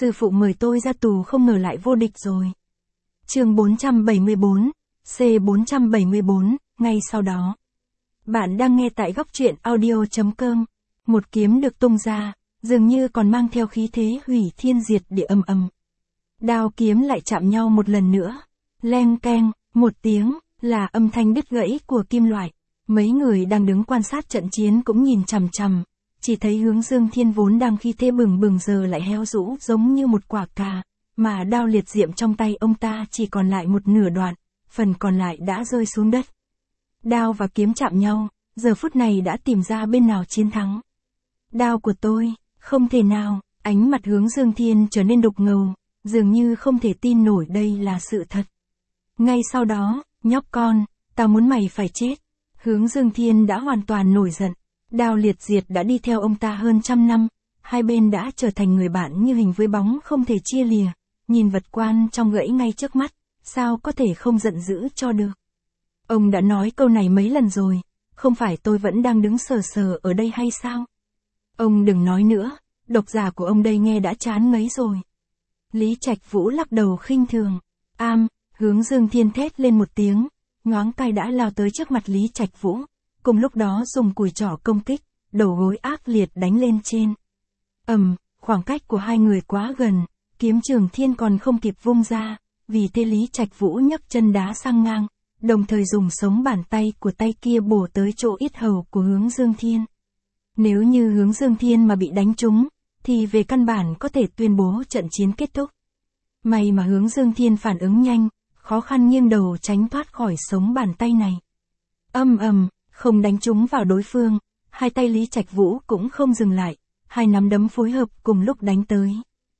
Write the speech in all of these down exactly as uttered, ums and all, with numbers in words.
Sư phụ mời tôi ra tù không ngờ lại vô địch rồi. Chương bốn trăm bảy mươi bốn, C bốn trăm bảy mươi bốn, ngay sau đó. Bạn đang nghe tại góc truyện audio chấm com. Một kiếm được tung ra, dường như còn mang theo khí thế hủy thiên diệt địa ầm ầm. Đao kiếm lại chạm nhau một lần nữa. Leng keng, một tiếng, là âm thanh đứt gãy của kim loại. Mấy người đang đứng quan sát trận chiến cũng nhìn chằm chằm. Chỉ thấy Hướng Dương Thiên vốn đang khí thế bừng bừng giờ lại héo rũ giống như một quả cà, mà đao liệt diệm trong tay ông ta chỉ còn lại một nửa đoạn, phần còn lại đã rơi xuống đất. Đao và kiếm chạm nhau, giờ phút này đã tìm ra bên nào chiến thắng. Đao của tôi, không thể nào, ánh mặt Hướng Dương Thiên trở nên đục ngầu, dường như không thể tin nổi đây là sự thật. Ngay sau đó, nhóc con, tao muốn mày phải chết. Hướng Dương Thiên đã hoàn toàn nổi giận. Đao liệt diệt đã đi theo ông ta hơn trăm năm, hai bên đã trở thành người bạn như hình với bóng không thể chia lìa, nhìn vật quan trong gãy ngay trước mắt, sao có thể không giận dữ cho được. Ông đã nói câu này mấy lần rồi, không phải tôi vẫn đang đứng sờ sờ ở đây hay sao? Ông đừng nói nữa, độc giả của ông đây nghe đã chán ngấy rồi. Lý Trạch Vũ lắc đầu khinh thường, am, Hướng Dương Thiên thét lên một tiếng, ngón tay đã lao tới trước mặt Lý Trạch Vũ. Cùng lúc đó dùng cùi trỏ công kích, đầu gối ác liệt đánh lên trên. Ầm, khoảng cách của hai người quá gần, kiếm Trường Thiên còn không kịp vung ra, vì thế Lý Trạch Vũ nhấc chân đá sang ngang, đồng thời dùng sống bàn tay của tay kia bổ tới chỗ yết hầu của Hướng Dương Thiên. Nếu như Hướng Dương Thiên mà bị đánh trúng, thì về căn bản có thể tuyên bố trận chiến kết thúc. May mà Hướng Dương Thiên phản ứng nhanh, khó khăn nghiêng đầu tránh thoát khỏi sống bàn tay này. Âm ầm. Không đánh trúng vào đối phương, hai tay Lý Trạch Vũ cũng không dừng lại, hai nắm đấm phối hợp cùng lúc đánh tới.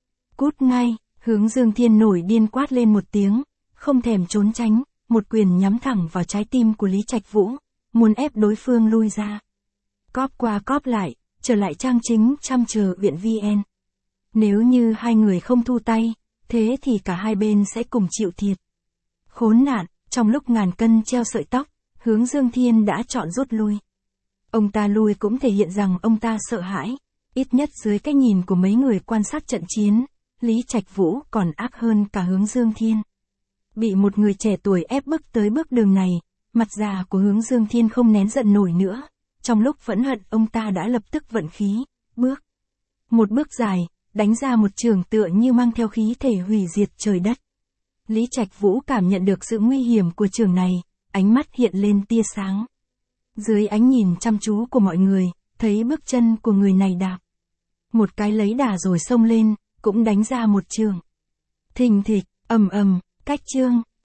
Cút ngay, Hướng Dương Thiên nổi điên quát lên một tiếng, không thèm trốn tránh, một quyền nhắm thẳng vào trái tim của Lý Trạch Vũ, muốn ép đối phương lui ra. Cóp qua cóp lại, trở lại trang chính chăm chờ viện vê en. Nếu như hai người không thu tay, thế thì cả hai bên sẽ cùng chịu thiệt. Khốn nạn, trong lúc ngàn cân treo sợi tóc, Hướng Dương Thiên đã chọn rút lui. Ông ta lui cũng thể hiện rằng ông ta sợ hãi, ít nhất dưới cái nhìn của mấy người quan sát trận chiến, Lý Trạch Vũ còn ác hơn cả Hướng Dương Thiên. Bị một người trẻ tuổi ép bức tới bước đường này, mặt già của Hướng Dương Thiên không nén giận nổi nữa, trong lúc phẫn hận ông ta đã lập tức vận khí, bước. Một bước dài, đánh ra một trường tựa như mang theo khí thể hủy diệt trời đất. Lý Trạch Vũ cảm nhận được sự nguy hiểm của trường này. Ánh mắt hiện lên tia sáng. Dưới ánh nhìn chăm chú của mọi người, thấy bước chân của người này đạp. Một cái lấy đà rồi xông lên, cũng đánh ra một trường. Thình thịch, ầm ầm, cách chương,